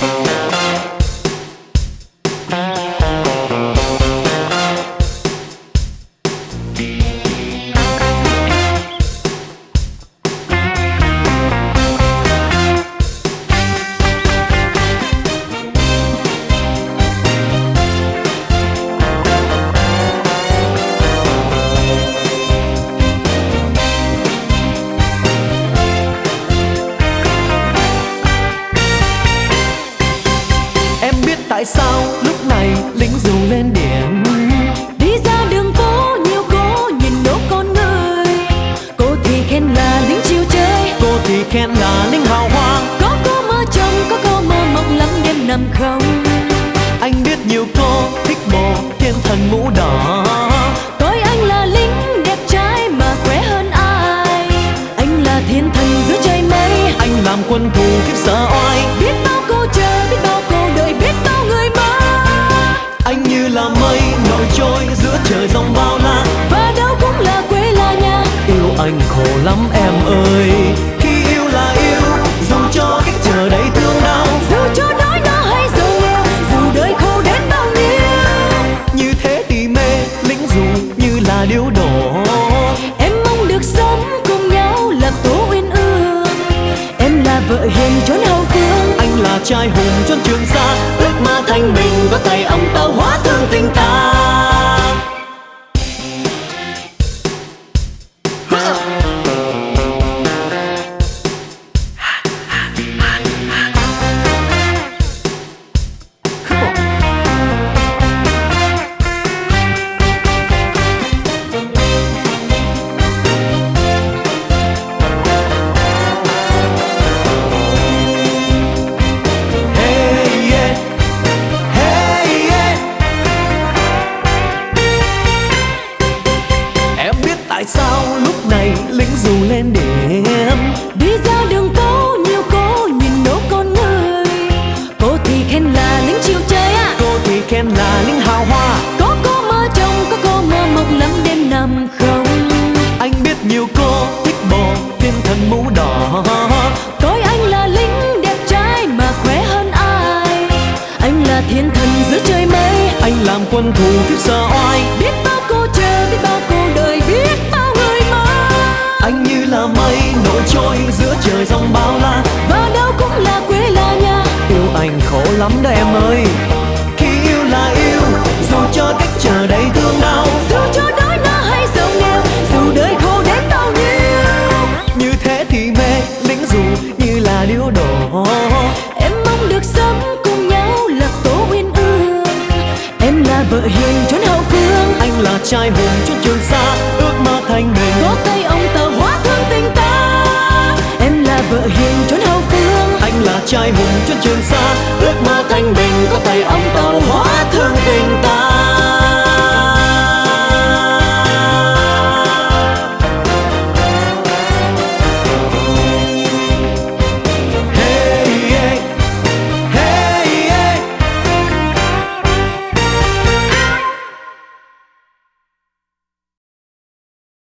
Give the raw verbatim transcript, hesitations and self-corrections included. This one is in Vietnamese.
Tại sao lúc này lính dù lên điểm đi ra đường phố nhiều cô nhìn đố con người. Cô thì khen là lính chiều chơi, cô thì khen là lính hào hoa. có cô mơ chồng, có cô mơ mộng lắm đêm nằm không. Anh biết nhiều cô thích bộ thiên thần mũ đỏ. Tôi anh là lính đẹp trai mà khỏe hơn ai. Anh là thiên thần giữa trời mây, Anh làm quân thù kiếp sợ oai. biết bao cô chờ, biết bao cô đợi, biết bao người mơ. Anh như là mây nổi trôi giữa trời giông bao la. Và đâu cũng là quê là nhà. Yêu anh khổ lắm em ơi. Khi yêu là yêu, dù cho cách chờ đầy thương đau. Dù cho đói no hay giàu nghèo, dù đời khổ đến bao nhiêu. Như thế thì mê lính dù như là điếu đổ. Em mong được sống cùng nhau là tố uyên ương. Em là vợ hiền chốn hậu phương, Anh là trai hùng chốn Trường Sa. Ước mơ thanh bình có tay ông tàu hóa thương tình ta. Tại sao lúc này lính dù lên điểm đi ra đường phố nhiều cô nhìn đố con người. Cô thì khen là lính chiều chơi á, cô thì khen là lính hào hoa. có cô mơ chồng, có cô mơ mộng lắm đêm nằm không. Anh biết nhiều cô thích bộ thiên thần mũ đỏ. Tôi anh là lính đẹp trai mà khỏe hơn ai. Anh là thiên thần giữa trời mây, Anh làm quân thù kiếp sợ oai. biết bao cô chờ, biết bao cô đợi, biết bao người mơ. Anh như là mây nổi trôi giữa trời giông bao la. Và đâu cũng là quê là nhà. Yêu anh khổ lắm đó em ơi. Khi yêu là yêu, dù cho cách chờ đầy thương đau. Dù cho đói no hay giàu nghèo, dù đời khổ đến bao nhiêu. Như thế thì mê lính dù như là điếu đổ. Em mong được sống cùng nhau là tố uyên ương. Em là vợ hiền chốn hậu phương, Anh là trai hùng chốn Trường Sa. Ước mơ thanh bình có tay ông tàu hóa thương tình ta. Em là vợ hiền chốn hậu phương, Anh là trai hùng chốn Trường Sa. Ước mơ thanh bình có tay ông tàu hóa